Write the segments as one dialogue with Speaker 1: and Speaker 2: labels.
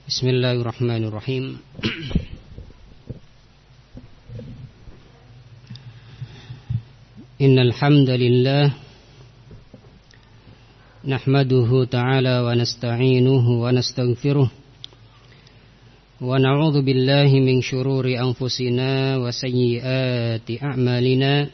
Speaker 1: Bismillahirrahmanirrahim. Innal hamdalillah nahmaduhu ta'ala wa nasta'inuhu wa nastaghfiruh wa na'udzu billahi min shururi anfusina wa sayyiati a'malina.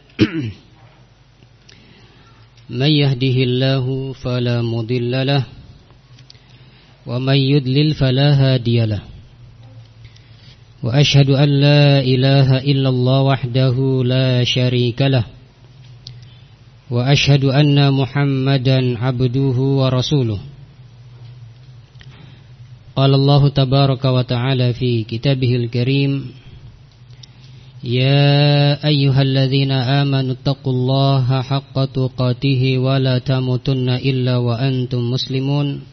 Speaker 1: Man yahdihillahu fala mudilla lahu wa man yudlil fala hadiya lahu. Wa ashhadu an la ilaha illallah wahdahu la syarika lahu. Wa ashhadu anna Muhammadan abduhu wa rasuluh. Qala Allah tabaraka wa ta'ala fi kitabihil karim, ya ayyuhalladzina amanu taqullaha haqqa tuqatih wa la tamutunna illa wa antum muslimun.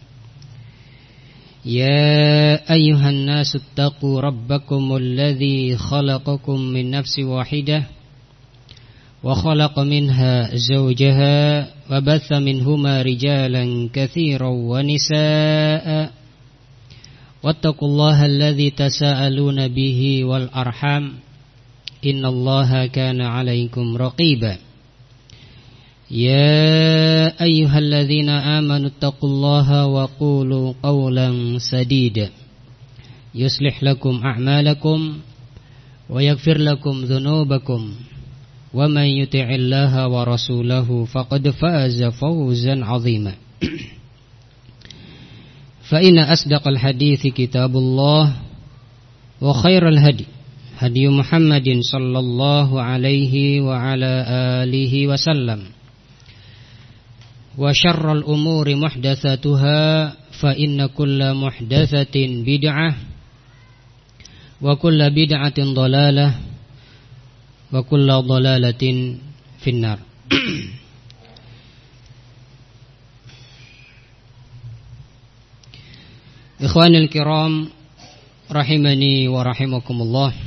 Speaker 1: يا أيها الناس اتقوا ربكم الذي خلقكم من نفس واحدة وخلق منها زوجها وبث منهما رجالا كثيرا ونساء واتقوا الله الذي تساءلون به والأرحام إن الله كان عليكم رقيبا. يا أيها الذين آمنوا اتقوا الله وقولوا قولا سديدا يصلح لكم أعمالكم ويغفر لكم ذنوبكم ومن يطع الله ورسوله فقد فاز فوزا عظيما. فإن أصدق الحديث كتاب الله وخير الهدي هدي محمد صلى الله عليه وعلى آله وسلم. Wa syarrul umuri muhdatsatuha fa inna kulla muhdatsatin bid'ah wa kulla bid'atin dhalalah wa kulla dhalalatin finnar. Ikhwanil kiram rahimani wa rahimakumullah.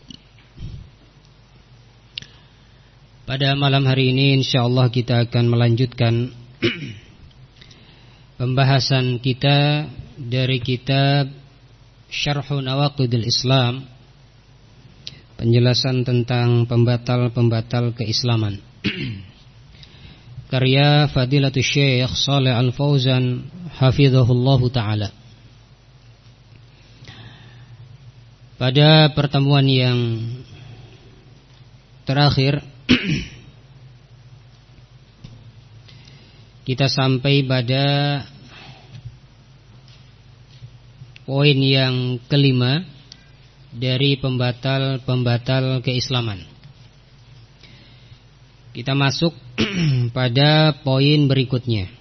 Speaker 1: Pada malam hari ini insyaallah kita akan melanjutkan pembahasan kita dari kitab Syarhu Nawaqidil Islam, penjelasan tentang pembatal-pembatal keislaman, karya Fadilatul Syekh Shalih Al-Fauzan hafizahullahu ta'ala. Pada pertemuan yang terakhir kita sampai pada poin yang kelima dari pembatal-pembatal keislaman. Kita masuk pada poin berikutnya.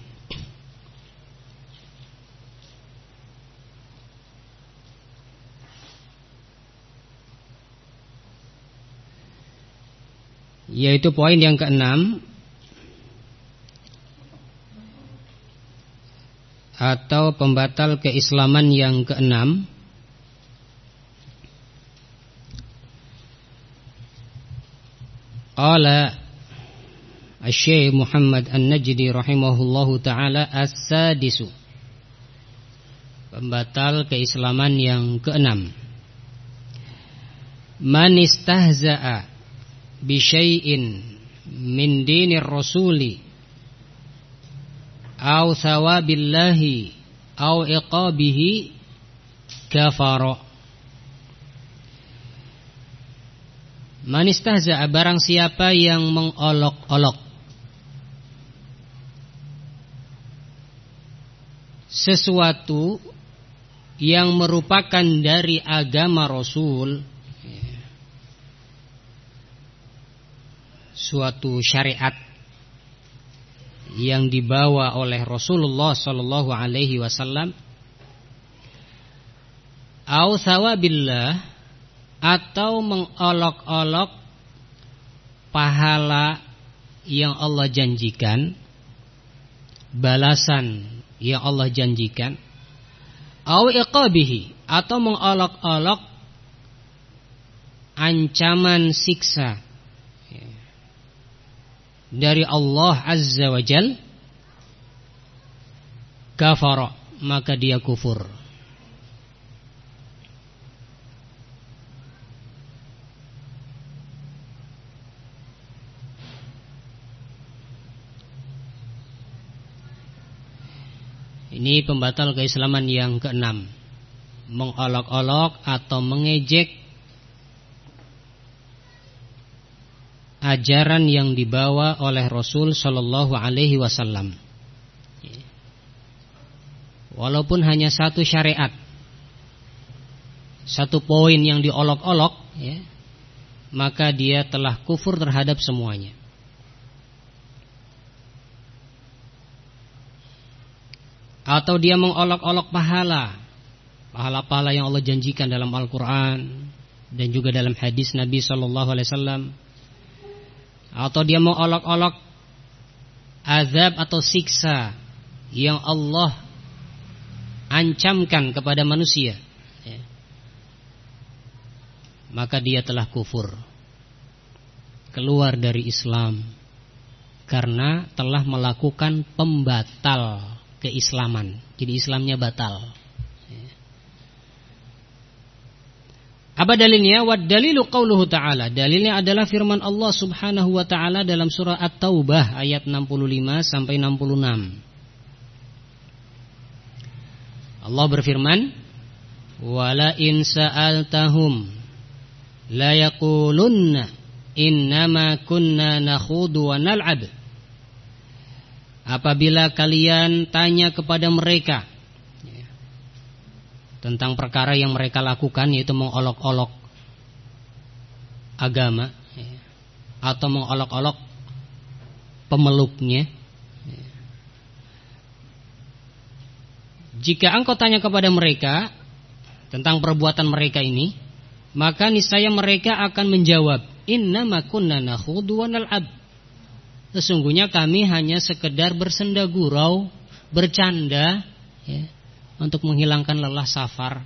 Speaker 1: Yaitu poin yang keenam, atau pembatal keislaman yang keenam. Qala Asy-Syaikh Muhammad An-Najdi rahimahullahu ta'ala as-sadisu, pembatal keislaman yang keenam. Man istahza'a bi syai'in min dinir rasuli au thawabillahi au iqabihi kafara. Man istahza'a, barang siapa yang mengolok-olok sesuatu yang merupakan dari agama Rasul, suatu syariat yang dibawa oleh Rasulullah sallallahu alaihi wasallam, au thawabillah, atau mengolok-olok pahala yang Allah janjikan, balasan yang Allah janjikan, au iqabihi, atau mengolok-olok ancaman siksa dari Allah Azza wa Jal, kafara, maka dia kufur. Ini pembatal keislaman yang keenam, mengolok-olok atau mengejek ajaran yang dibawa oleh Rasul sallallahu alaihi wasallam. Walaupun hanya satu syariat, satu poin yang diolok-olok, ya, maka dia telah kufur terhadap semuanya. Atau dia mengolok-olok pahala-pahala yang Allah janjikan dalam Al-Quran dan juga dalam hadis Nabi SAW. Atau dia mengolok-olok azab atau siksa yang Allah ancamkan kepada manusia, ya. Maka dia telah kufur, keluar dari Islam, karena telah melakukan pembatal keislaman. Jadi Islamnya batal. Apa dalilnya? Wad dalilu qauluhu ta'ala. Dalilnya adalah firman Allah Subhanahu wa ta'ala dalam surah At-Taubah ayat 65 sampai 66. Allah berfirman, "Wala in sa'altahum la yaqulunna innama kunna nakhudu wa nal'ab." Apabila kalian tanya kepada mereka tentang perkara yang mereka lakukan, yaitu mengolok-olok agama atau mengolok-olok pemeluknya, jika engkau tanya kepada mereka tentang perbuatan mereka ini, maka niscaya mereka akan menjawab, innama kunna nakhudu wa nal'ab. Sesungguhnya kami hanya sekedar bersenda gurau, bercanda, ya, untuk menghilangkan lelah safar.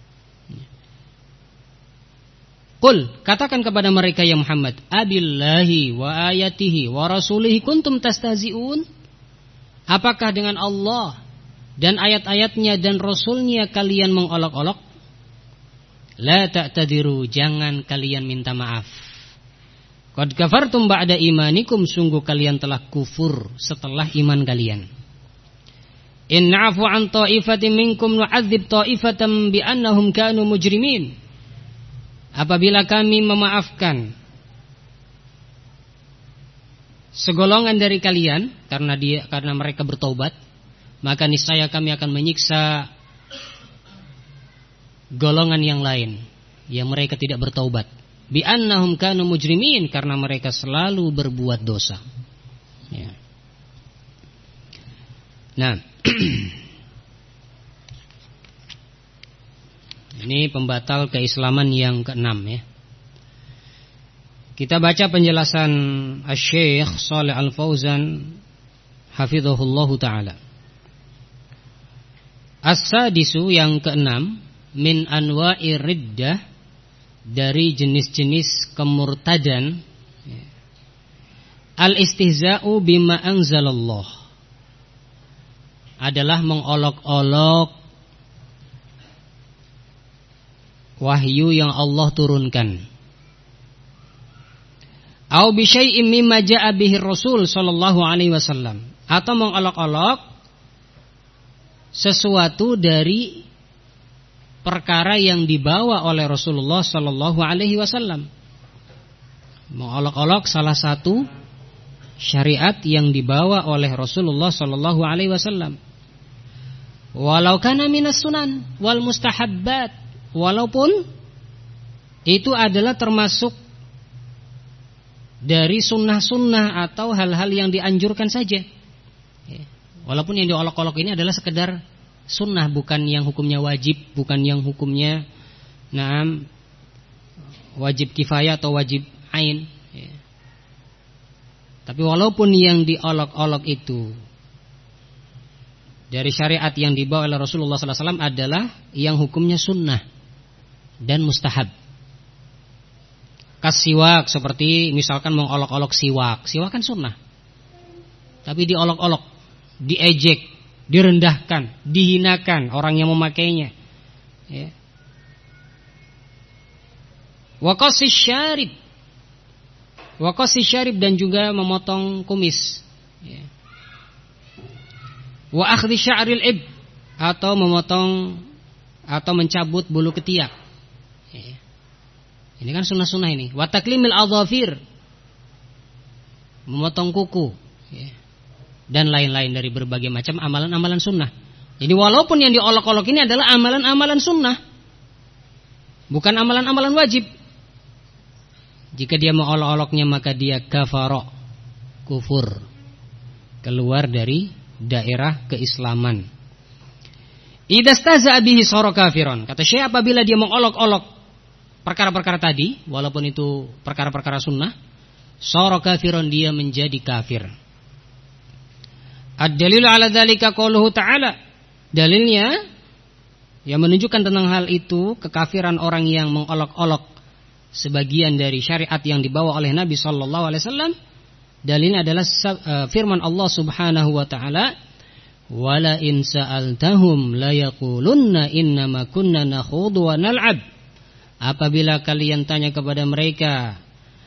Speaker 1: Qul, katakan kepada mereka ya Muhammad, abillahi wa ayatihi wa rasulihi kuntum tastahzi'un? Apakah dengan Allah dan ayat-ayatnya dan Rasulnya kalian mengolok-olok? La ta'tadiru, jangan kalian minta maaf. Qad kafartum ba'da imanikum, sungguh kalian telah kufur setelah iman kalian. In na'fu an ta'ifatin minkum nu'adzib ta'ifatan bi'annahum kanu mujrimin. Apabila kami memaafkan segolongan dari kalian karena mereka bertaubat, maka niscaya kami akan menyiksa golongan yang lain yang mereka tidak bertaubat. Bi'annahum kanu mujrimin, karena mereka selalu berbuat dosa. Ya. Nah, ini pembatal keislaman yang keenam, ya. Kita baca penjelasan Asy-Syaikh Shalih Al-Fauzan hafizahullahu taala. As-sadisu, yang keenam, min anwa'ir riddah, dari jenis-jenis kemurtadan, al-istihza'u bima anzalallah, adalah mengolok-olok wahyu yang Allah turunkan. Au bi syai'in mimma ja'a bihi Rasul sallallahu alaihi wasallam, atau mengolok-olok sesuatu dari perkara yang dibawa oleh Rasulullah sallallahu alaihi wasallam. Mengolok-olok salah satu syariat yang dibawa oleh Rasulullah sallallahu alaihi wasallam. Walau kana minas sunan wal mustahabbat, walaupun itu adalah termasuk dari sunnah-sunnah atau hal-hal yang dianjurkan saja. Walaupun yang diolok-olok ini adalah sekedar sunnah, bukan yang hukumnya wajib, bukan yang hukumnya wajib kifayah atau wajib ain, ya. Tapi walaupun yang diolok-olok itu dari syariat yang dibawa oleh Rasulullah SAW adalah yang hukumnya sunnah dan mustahab. Kasiwak, seperti misalkan mengolok-olok siwak. Siwak kan sunnah, tapi diolok-olok, diejek, direndahkan, dihinakan orang yang memakainya, ya. Wa qasis syarib, dan juga memotong kumis, ya. Wa akhdhi sya'ril ib, atau memotong atau mencabut bulu ketiak. Ini kan sunnah-sunnah ini. Wa taklimil adhafir, memotong kuku, dan lain-lain dari berbagai macam amalan-amalan sunnah. Jadi walaupun yang diolok-olok ini adalah amalan-amalan sunnah, bukan amalan-amalan wajib. Jika dia mengolok-oloknya maka dia kafara, kufur, keluar dari daerah keislaman. Idastaza bihi sara kafiron. Kata Syekh, apabila dia mengolok-olok perkara-perkara tadi, walaupun itu perkara-perkara sunnah, sara kafiron, dia menjadi kafir. Ad-dalilu ala dzalika qauluhu ta'ala. Dalilnya yang menunjukkan tentang hal itu, kekafiran orang yang mengolok-olok sebagian dari syariat yang dibawa oleh Nabi sallallahu alaihi wasallam, dalilnya adalah firman Allah Subhanahu wa taala, wala in sa'altahum la yaqulunna innama kunna nakhudu wa nal'ab. Apabila kalian tanya kepada mereka,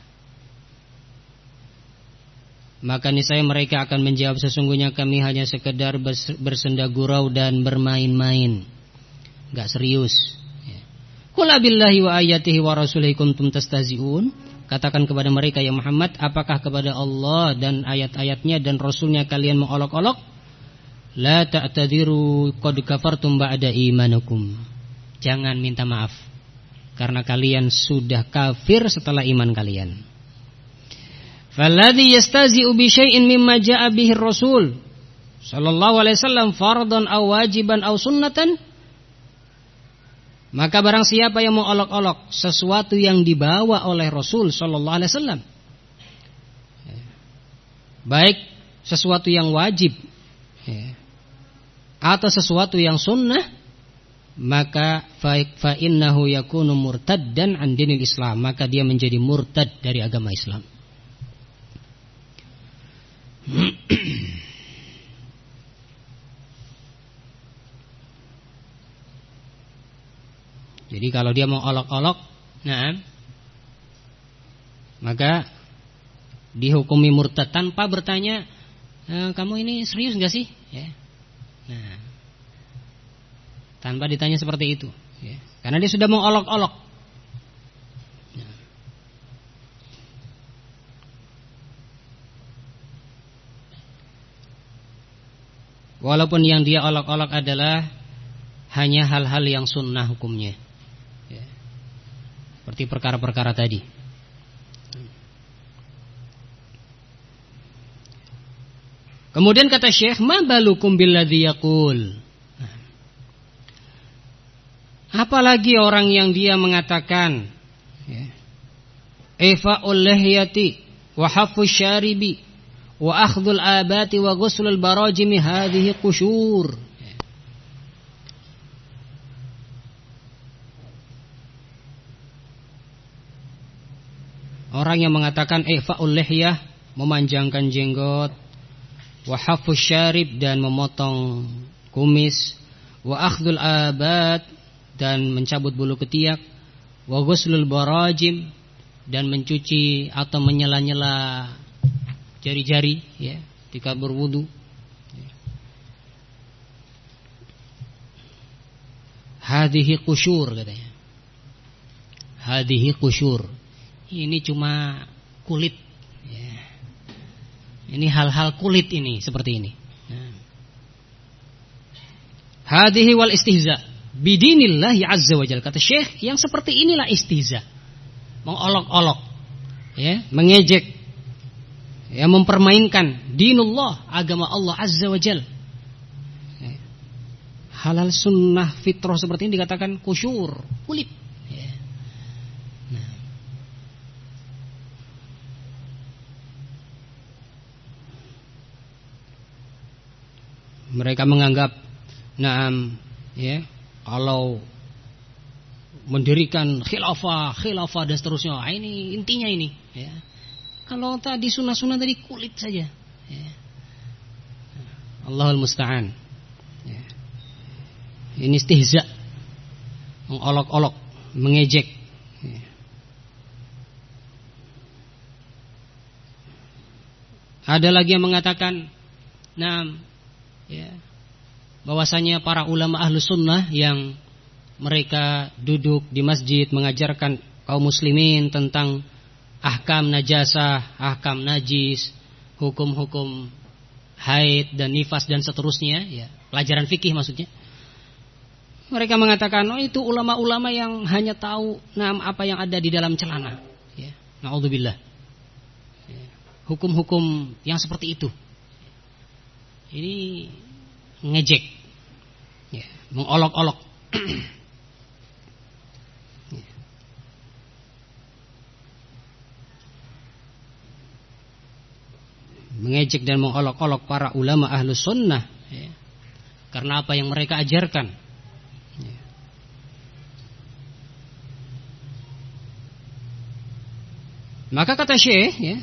Speaker 1: maka niscaya mereka akan menjawab, sesungguhnya kami hanya sekedar bersenda gurau dan bermain-main, enggak serius. Qul billahi wa ayatihi wa rasulihi kuntum tastahzi'un. Katakan kepada mereka, ya Muhammad, apakah kepada Allah dan ayat-ayatnya dan Rasulnya kalian mengolok-olok? La ta'tadiru qad kafartum ba'da imanukum. Jangan minta maaf, karena kalian sudah kafir setelah iman kalian. Falladhi yastazi'u bi syai'in mimma ja'a bihi Rasul sallallahu alaihi wasallam fardhan aw wajiban aw sunnatan, maka barang siapa yang mengolok-olok sesuatu yang dibawa oleh Rasul sallallahu alaihi wasallam, baik sesuatu yang wajib atau sesuatu yang sunnah, maka fa innahu yakunu murtaddan an dinil Islam, maka dia menjadi murtad dari agama Islam. Jadi kalau dia mau olok-olok, maka dihukumi murtad tanpa bertanya, kamu ini serius enggak sih? Nah, tanpa ditanya seperti itu, karena dia sudah mau olok-olok. Walaupun yang dia olok-olok adalah hanya hal-hal yang sunnah hukumnya, seperti perkara-perkara tadi. Kemudian kata Syekh, ma balukum billadzi yaqul. Apalagi orang yang dia mengatakan, ifa'ul lihyati wa haffu syaribi wa akhdhul abati wa ghuslul barajimi hadhihi qusyur. Orang yang mengatakan ifa'ul lihyah, memanjangkan jenggot, wa haffu syarib, dan memotong kumis, wa akhdhul abat, dan mencabut bulu ketiak, wa ghuslul barajim, dan mencuci atau menyela-nyela jari-jari ketika berwudu. Hadhihi qusyur, katanya. Hadhihi qusyur. Ini cuma kulit. Ini hal-hal kulit ini, seperti ini. Hadhihi wal istihza bidinillahi azza wa jalla. Kata Syekh, yang seperti inilah istihza, mengolok-olok, mengejek, mempermainkan dinullah, agama Allah azza wa jalla. Halal sunnah fitrah seperti ini dikatakan kusyur, kulit. Mereka menganggap, kalau mendirikan khilafah dan seterusnya, ini intinya ini. Kalau tadi sunnah-sunnah tadi kulit saja. Allahul musta'an. Ini istihza, mengolok-olok, mengejek. Ada lagi yang mengatakan, bahwasanya para ulama ahlus sunnah yang mereka duduk di masjid mengajarkan kaum muslimin tentang ahkam najasah, ahkam najis, hukum-hukum haid dan nifas dan seterusnya, ya, pelajaran fikih maksudnya. Mereka mengatakan, oh itu ulama-ulama yang hanya tahu apa yang ada di dalam celana, ya. Na'udzubillah. Ya. Hukum-hukum yang seperti itu. Ini ngejek, ya, mengolok-olok. Ya. Mengejek dan mengolok-olok para ulama ahlus sunnah, ya. Karena apa yang mereka ajarkan. Ya. Maka kata Syekh, ya,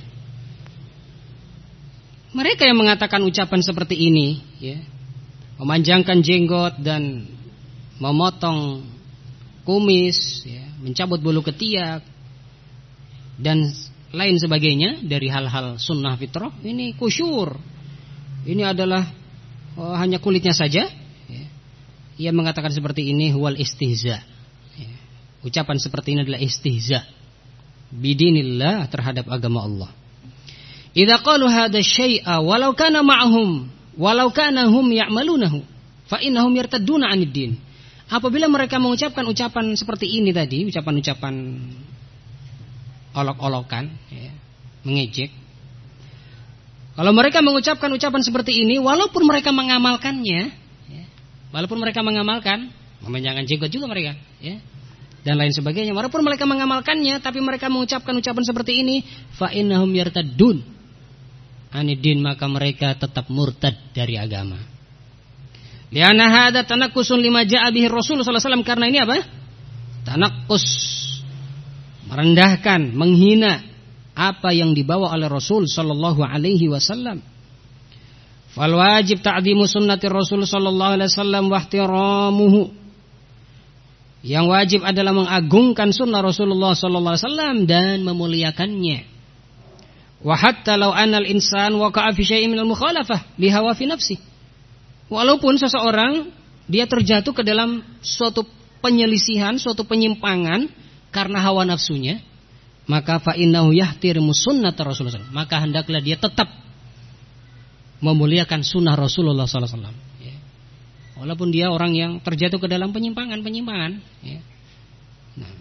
Speaker 1: mereka yang mengatakan ucapan seperti ini, ya, memanjangkan jenggot dan memotong kumis, ya, mencabut bulu ketiak dan lain sebagainya dari hal-hal sunnah fitrah, ini kusyur. Ini adalah hanya kulitnya saja, ya. Ia mengatakan seperti ini huwal istihza, ya. Ucapan seperti ini adalah istihza bidinillah, terhadap agama Allah. Idza qalu hadza syai'a walau kana ma'hum walau kana hum ya'malunahu fa innahum yartadduna 'anid din. Apabila mereka mengucapkan ucapan seperti ini tadi, ucapan-ucapan olok-olokan, ya, mengejek. Kalau mereka mengucapkan ucapan seperti ini, walaupun mereka mengamalkannya, ya, walaupun mereka mengamalkan, memanjangkan jenggot juga mereka, ya, dan lain sebagainya, walaupun mereka mengamalkannya, tapi mereka mengucapkan ucapan seperti ini, fa innahum yartaddun 'anid din, maka mereka tetap murtad dari agama. Lianna hadza tanakkusun lima ja'a bihi Rasul sallallahu alaihi wasallam, karena ini apa? Tanakkus, merendahkan, menghina apa yang dibawa oleh Rasul sallallahu alaihi wasallam. Fal wajib ta'dhimu sunnati Rasul sallallahu alaihi wasallam wa ihtiramuhu. Yang wajib adalah mengagungkan sunnah Rasulullah sallallahu alaihi wasallam dan memuliakannya. Wa hatta law anal insan waqa'a fi syai'in minal mukhalafah li hawa fi nafsi. Walaupun seseorang dia terjatuh ke dalam suatu penyelisihan, suatu penyimpangan karena hawa nafsunya, maka fa innahu yahtirimu sunnat Rasulullah, maka hendaklah dia tetap memuliakan sunnah Rasulullah sallallahu alaihi wasallam, ya. Walaupun dia orang yang terjatuh ke dalam penyimpangan, ya. Nah,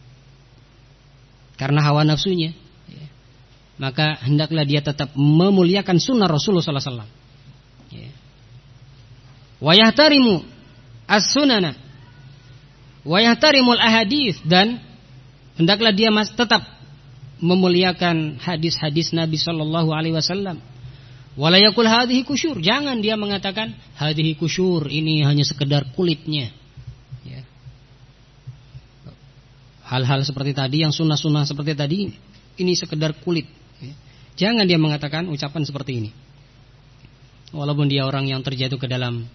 Speaker 1: karena hawa nafsunya, ya, maka hendaklah dia tetap memuliakan sunnah Rasulullah sallallahu alaihi wasallam, ya. Wa yahtarimu as-sunana wa yahtarimul ahadits, dan hendaklah dia tetap memuliakan hadis-hadis Nabi sallallahu alaihi wasallam. Wala yaqul hadhihi kusyur, jangan dia mengatakan hadhihi kusyur, ini hanya sekedar kulitnya, ya. Hal-hal seperti tadi, yang sunnah-sunnah seperti tadi, ini sekedar kulit, ya. Jangan dia mengatakan ucapan seperti ini, walaupun dia orang yang terjatuh ke dalam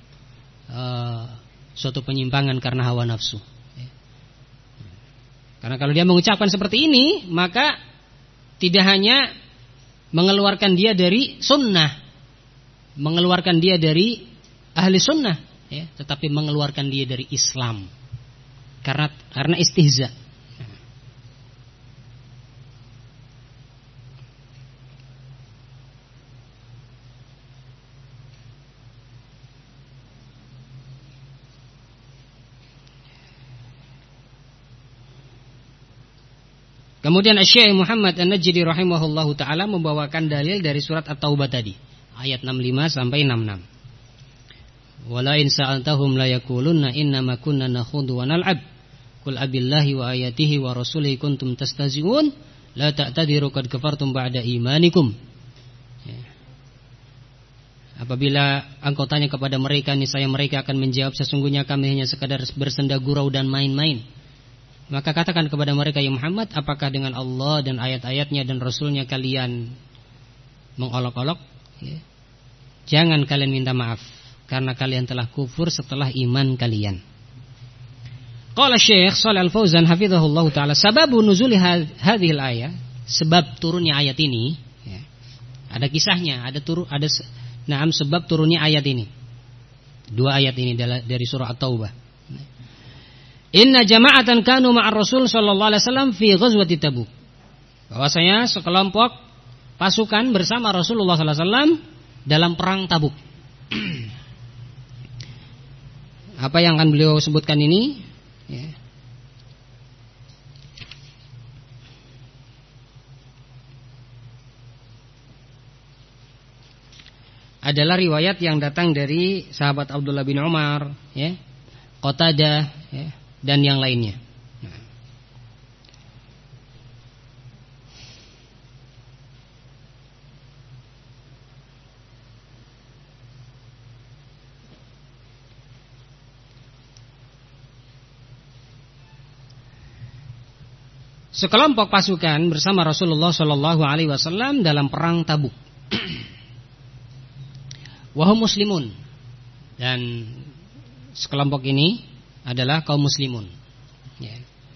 Speaker 1: suatu penyimpangan karena hawa nafsu, ya. Karena kalau dia mengucapkan seperti ini, maka tidak hanya mengeluarkan dia dari sunnah, mengeluarkan dia dari ahli sunnah, ya, tetapi mengeluarkan dia dari Islam karena istihza. Kemudian Syekh Muhammad An-Najdi rahimahullahu taala membawakan dalil dari surat At-Taubah tadi, ayat 65 sampai 66. Wala in sa'altahum la yaqulunna innama kunna nakhudu wa nal'ab. Qul abillahi wa ayatihi wa rasulihi kuntum tastazi'un la ta'tadiru qad kafartum ba'da imanikum. Ya. Apabila engkau tanya kepada mereka, niscaya mereka akan menjawab, sesungguhnya kami hanya sekadar bersenda gurau dan main-main. Maka katakan kepada mereka, ya Muhammad, apakah dengan Allah dan ayat-ayatnya dan Rasulnya kalian mengolok-olok? Ya. Jangan kalian minta maaf, karena kalian telah kufur setelah iman kalian. Qala Syekh Shalih Al-Fauzan hafizahullah ta'ala, sababu nuzuli hadhil ayat, sebab turunnya ayat ini, ya, ada kisahnya, sebab turunnya ayat ini. Dua ayat ini dari surah At-Taubah. Inna jama'atan kanu ma'ar Rasul sallallahu alaihi wasallam fi ghazwati Tabuk. Bahwasanya sekelompok pasukan bersama Rasulullah sallallahu alaihi wasallam dalam perang Tabuk. Apa yang akan beliau sebutkan ini? Ya. Adalah riwayat yang datang dari sahabat Abdullah bin Umar, ya, Qatadah, ya, dan yang lainnya. Nah. Sekelompok pasukan bersama Rasulullah Shallallahu Alaihi Wasallam dalam perang Tabuk. Wahum muslimun, dan sekelompok ini adalah kaum muslimun. Ya.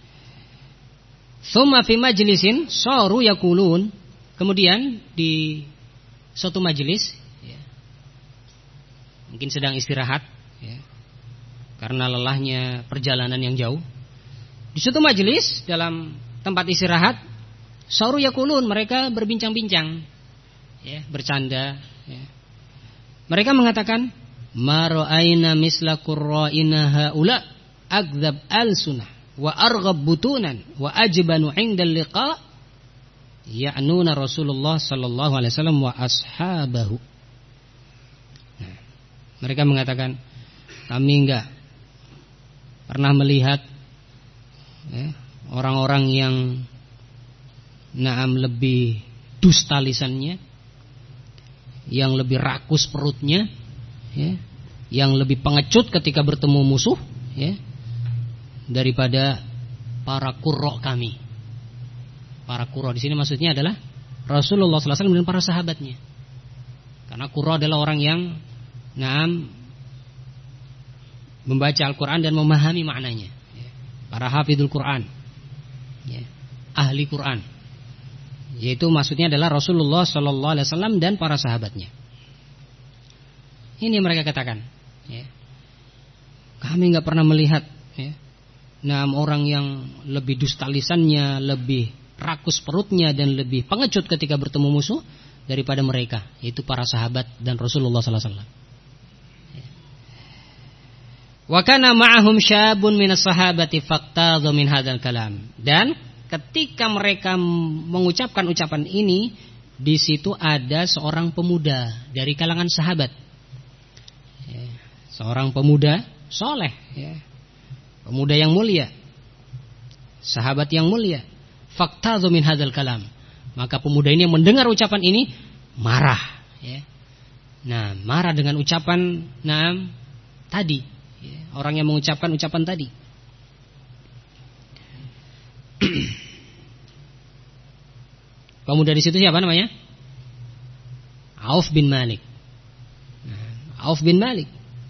Speaker 1: Tsumma fi majlisin saru yaqulun, kemudian di suatu majelis, ya, mungkin sedang istirahat, ya, karena lelahnya perjalanan yang jauh. Di suatu majelis dalam tempat istirahat, saru yaqulun, mereka berbincang-bincang, ya, bercanda, ya. Mereka mengatakan, ma ra'ayna misla qurra'ina haula akdzab al-sunnah wa arghab butunan wa ajbanu 'indal liqa ya'nuna Rasulullah sallallahu alaihi wasallam wa ashabahu. Nah, mereka mengatakan, kami enggak pernah melihat, ya, orang-orang yang lebih dusta lisannya, yang lebih rakus perutnya, ya, yang lebih pengecut ketika bertemu musuh, ya, daripada para qurra kami. Para qurra di sini maksudnya adalah Rasulullah sallallahu alaihi wasallam dan para sahabatnya. Karena qurra adalah orang yang membaca Al-Qur'an dan memahami maknanya, ya. Para hafidhul Qur'an, ya, ahli Qur'an. Yaitu maksudnya adalah Rasulullah sallallahu alaihi wasallam dan para sahabatnya. Ini yang mereka katakan, ya. Kami enggak pernah melihat, ya, orang yang lebih dusta lisannya, lebih rakus perutnya, dan lebih pengecut ketika bertemu musuh daripada mereka, yaitu para sahabat dan Rasulullah sallallahu alaihi wasallam. Wa kana ma'ahum syabun minas sahabati faqtadha min hadzal kalam. Dan ketika mereka mengucapkan ucapan ini, di situ ada seorang pemuda dari kalangan sahabat, ya, seorang pemuda soleh, ya, pemuda yang mulia, sahabat yang mulia. Faqtadha min hadzal kalam. Maka pemuda ini yang mendengar ucapan ini marah, ya. Nah, marah dengan ucapan tadi, ya, orang yang mengucapkan ucapan tadi. Pemuda di situ siapa namanya? Auf bin Malik. Auf bin Malik.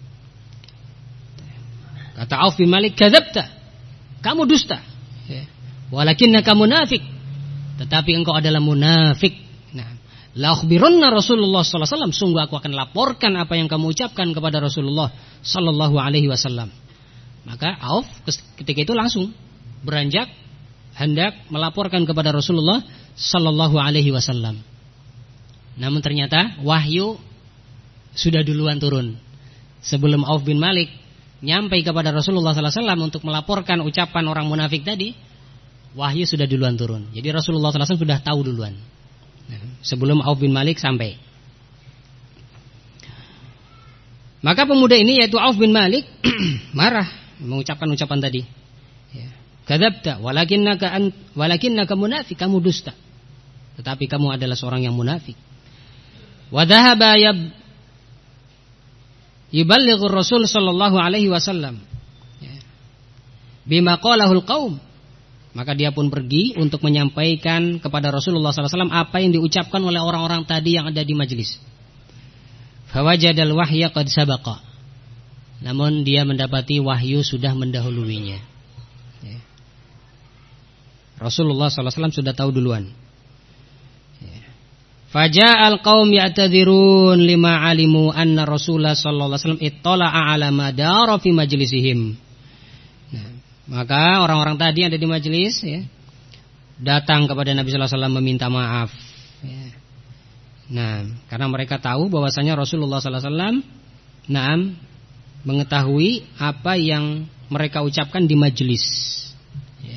Speaker 1: Kata Auf bin Malik, kadzabta, kamu dusta. Walakinnaka munafik, tetapi engkau adalah munafik. La akhbirunna Rasulullah sallallahu alaihi wasallam, sungguh aku akan laporkan apa yang kamu ucapkan kepada Rasulullah sallallahu alaihi wasallam. Maka Auf ketika itu langsung beranjak hendak melaporkan kepada Rasulullah sallallahu alaihi wasallam. Namun ternyata wahyu sudah duluan turun. Sebelum Auf bin Malik nyampai kepada Rasulullah sallallahu alaihi wasallam untuk melaporkan ucapan orang munafik tadi, wahyu sudah duluan turun. Jadi Rasulullah sallallahu alaihi wasallam sudah tahu duluan, sebelum Auf bin Malik sampai. Maka pemuda ini, yaitu Auf bin Malik, marah mengucapkan ucapan tadi. Kadzabta walakinnaka munafik, kamu dusta, tetapi kamu adalah seorang yang munafik. Wa dhahaba yuballighu Rasul sallallahu alaihi wasallam bima qalahul qaum. Maka dia pun pergi untuk menyampaikan kepada Rasulullah sallallahu alaihi wasallam apa yang diucapkan oleh orang-orang tadi yang ada di majelis. Fawajadal wahya qad sabaqa. Namun dia mendapati wahyu sudah mendahuluinya. Rasulullah sallallahu alaihi wasallam sudah tahu duluan. Faja'al qaum ya'tadzirun lima alimu anna Rasulullah sallallahu alaihi wasallam ittala'a ala ma dara fi majlisihim. Nah, maka orang-orang tadi yang ada di majelis ya, datang kepada Nabi sallallahu alaihi wasallam meminta maaf ya. Nah, karena mereka tahu bahwasanya Rasulullah sallallahu alaihi wasallam mengetahui apa yang mereka ucapkan di majelis ya.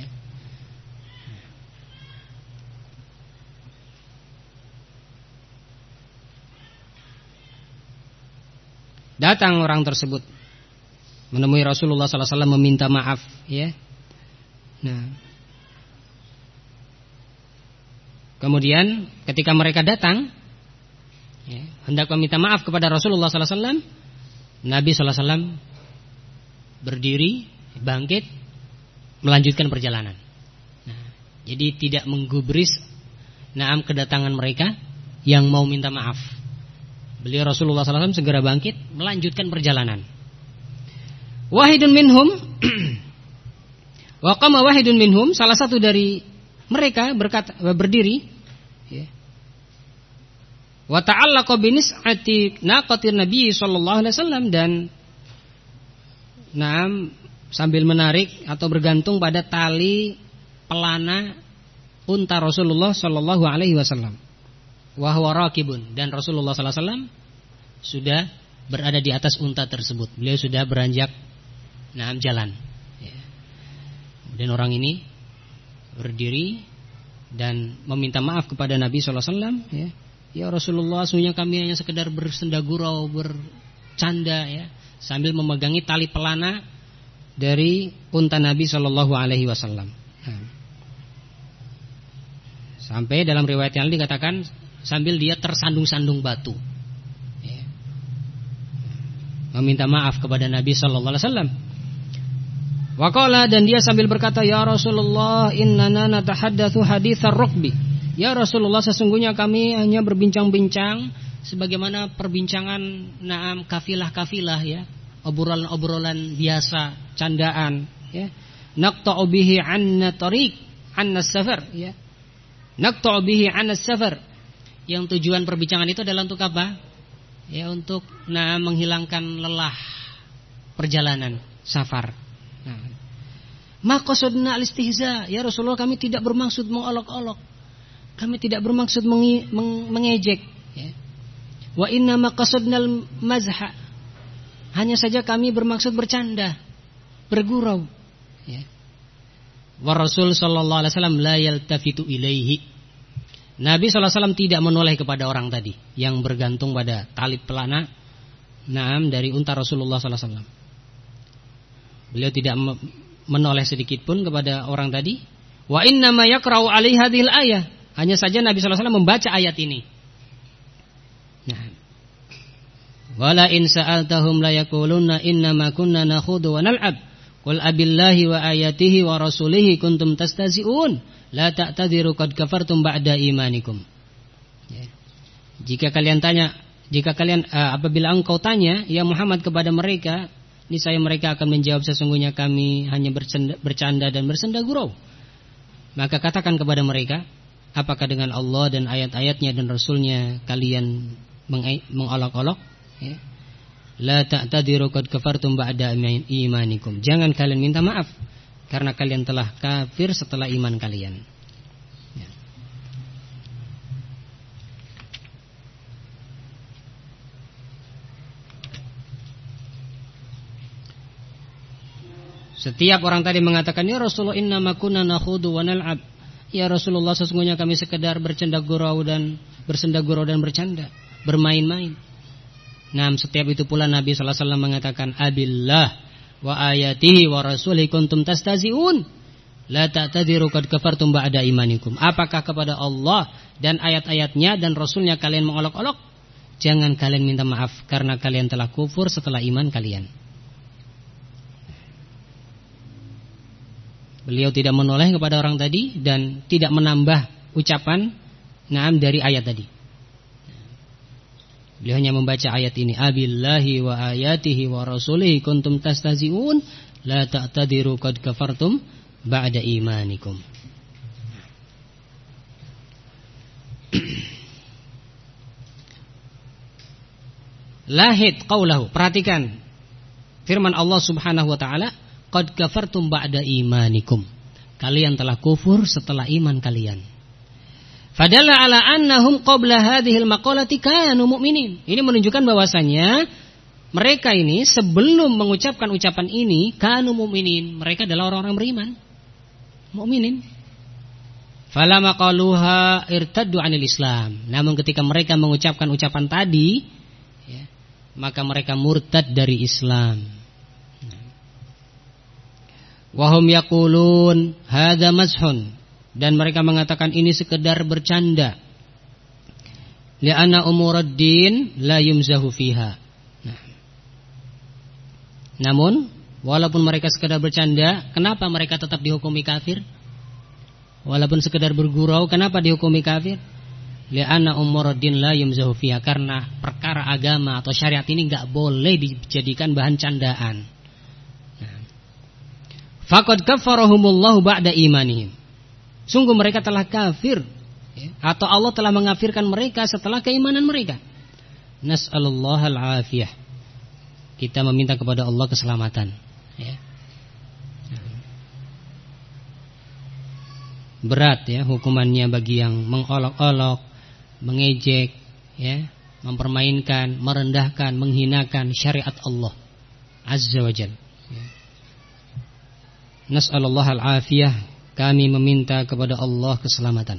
Speaker 1: Datang orang tersebut menemui Rasulullah sallallahu alaihi wasallam meminta maaf ya. Nah, kemudian ketika mereka datang ya, hendak meminta maaf kepada Rasulullah sallallahu alaihi wasallam, Nabi sallallahu alaihi wasallam berdiri, bangkit, melanjutkan perjalanan. Nah, jadi tidak menggubris kedatangan mereka yang mau minta maaf. Beliau Rasulullah sallallahu alaihi wasallam segera bangkit, melanjutkan perjalanan. Wahidun minhum wa qama wahidun minhum, salah satu dari mereka berdiri ya. Wa ta'allaqa bi nis'ati naqatir Nabi sallallahu alaihi wasallam, dan sambil menarik atau bergantung pada tali pelana unta Rasulullah sallallahu alaihi wasallam. Wa huwa raqibun, dan Rasulullah sallallahu alaihi wasallam sudah berada di atas unta tersebut. Beliau sudah beranjak jalan ya. Kemudian orang ini berdiri dan meminta maaf kepada Nabi sallallahu alaihi wasallam ya. Ya Rasulullah, sesungguhnya kami hanya sekedar bersenda gurau, bercanda ya, sambil memegangi tali pelana dari unta Nabi sallallahu alaihi wasallam. Sampai dalam riwayat yang lain dikatakan sambil dia tersandung-sandung batu ya, meminta maaf kepada Nabi sallallahu alaihi wasallam. Waqala, dan dia sambil berkata, ya Rasulullah, innana natahaddatsu haditsar rukbi. Ya Rasulullah, sesungguhnya kami hanya berbincang-bincang sebagaimana perbincangan kafilah-kafilah ya, obrolan-obrolan biasa, candaan ya. Naqta'u bihi 'anna tariq 'anna safar ya. Naqta'u bihi 'anna safar. Yang tujuan perbincangan itu adalah untuk apa? Ya, untuk menghilangkan lelah perjalanan safar. Maqasudna al-istihza, ya Rasulullah, kami tidak bermaksud mengolok-olok, kami tidak bermaksud mengejek ya. Wa inna maqasudnal mazha, hanya saja kami bermaksud bercanda, bergurau ya. Wa Rasul sallallahu alaihi wasallam la yaltafitu ilaihi, Nabi sallallahu alaihi wasallam tidak menoleh kepada orang tadi yang bergantung pada tali pelana dari unta Rasulullah sallallahu alaihi wasallam. Beliau tidak menoleh sedikit pun kepada orang tadi. Wa inna ma yaqra'u 'alaihi hadhil ayah, hanya saja Nabi sallallahu alaihi wasallam membaca ayat ini. Nah, wala in sa'altahum la yaquluna inna ma kunna nakhudu wa nal'ab qul abillahi wa ayatihi wa rasulihi kuntum tastazi'un la ta'tadiru qad kafartum ba'da imanikum ya. Jika kalian apabila engkau tanya ya Muhammad kepada mereka, niscaya mereka akan menjawab, sesungguhnya kami hanya bercanda dan bersenda gurau. Maka katakan kepada mereka, apakah dengan Allah dan ayat-ayatnya dan Rasulnya kalian mengolok-olok ya? La ta'tadiru qad kafartum ba'da imanikum, jangan kalian minta maaf karena kalian telah kafir setelah iman kalian ya. Setiap orang tadi mengatakan, ya Rasulullah, inna ma kunna nakhudu wa nal'ab, ya Rasulullah, sesungguhnya kami sekedar bersenda gurau dan bercanda, bermain-main. Nah, setiap itu pula Nabi sallallahu alaihi wasallam mengatakan, abillah wa ayatihi wa rasulihi kuntum tastazi'un la ta'tadiru qad kafartum ba'da imanikum. Apakah kepada Allah dan ayat-ayatnya dan Rasulnya kalian mengolok-olok? Jangan kalian minta maaf karena kalian telah kufur setelah iman kalian. Beliau tidak menoleh kepada orang tadi dan tidak menambah ucapan dari ayat tadi. Beliau hanya membaca ayat ini, abillahi wa ayatihi wa rasulihi kuntum tastazi'un la ta'tadiru qad kafartum ba'da imanikum. Lahid qaulahu. Perhatikan firman Allah Subhanahu wa taala, qad kafartum ba'da imanikum. Kalian telah kufur setelah iman kalian. Fadalla ala annahum qabla hadhil maqalati kanu mu'minin. Ini menunjukkan bahwasanya mereka ini sebelum mengucapkan ucapan ini kanu mu'minin. Mereka adalah orang-orang beriman. Mu'minin. Falamma qaluha irtaddu 'anil Islam. Namun ketika mereka mengucapkan ucapan tadi, ya, maka mereka murtad dari Islam. Wa hum yaqulun hadza mazhun. Dan mereka mengatakan ini sekedar bercanda. Li'anna umuraddin la yumzahu fiha. Namun walaupun mereka sekedar bercanda, kenapa mereka tetap dihukumi kafir? Walaupun sekedar bergurau, kenapa dihukumi kafir? Li'anna umuraddin la yumzahu fiha. Karena perkara agama atau syariat ini enggak boleh dijadikan bahan candaan. Faqad kaffarahumullahu ba'da imanihim. Sungguh mereka telah kafir, ya, atau Allah telah mengafirkan mereka setelah keimanan mereka. Nas'alullahal afiyah. Kita meminta kepada Allah keselamatan, ya. Berat ya hukumannya bagi yang mengolok-olok, mengejek, ya, mempermainkan, merendahkan, menghinakan syariat Allah Azza wa Jalla, ya. Nas'alullahal afiyah. Kami meminta kepada Allah keselamatan.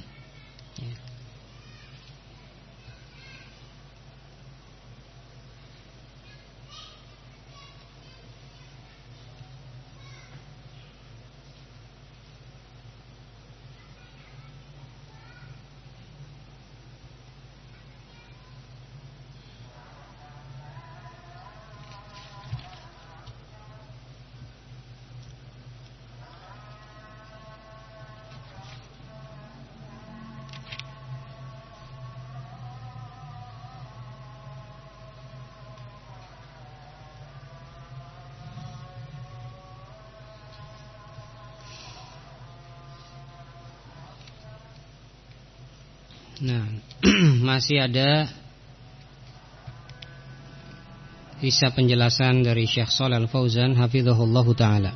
Speaker 1: Nah, masih ada sisa penjelasan dari Syekh Shalih Al-Fauzan hafizahullahu taala.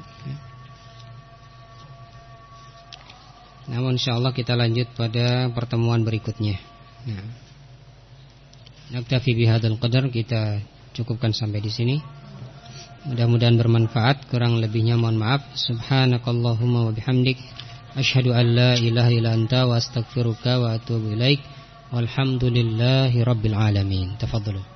Speaker 1: Namun insyaallah kita lanjut pada pertemuan berikutnya. Nah, naktafi bihadzal qadar, kita cukupkan sampai di sini. Mudah-mudahan bermanfaat, kurang lebihnya mohon maaf. Subhanakallahumma wa bihamdik, asyhadu an la ilaha illa anta wa astaghfiruka wa atubu ilaik. Walhamdulillahi rabbil alamin. Tafadhalu.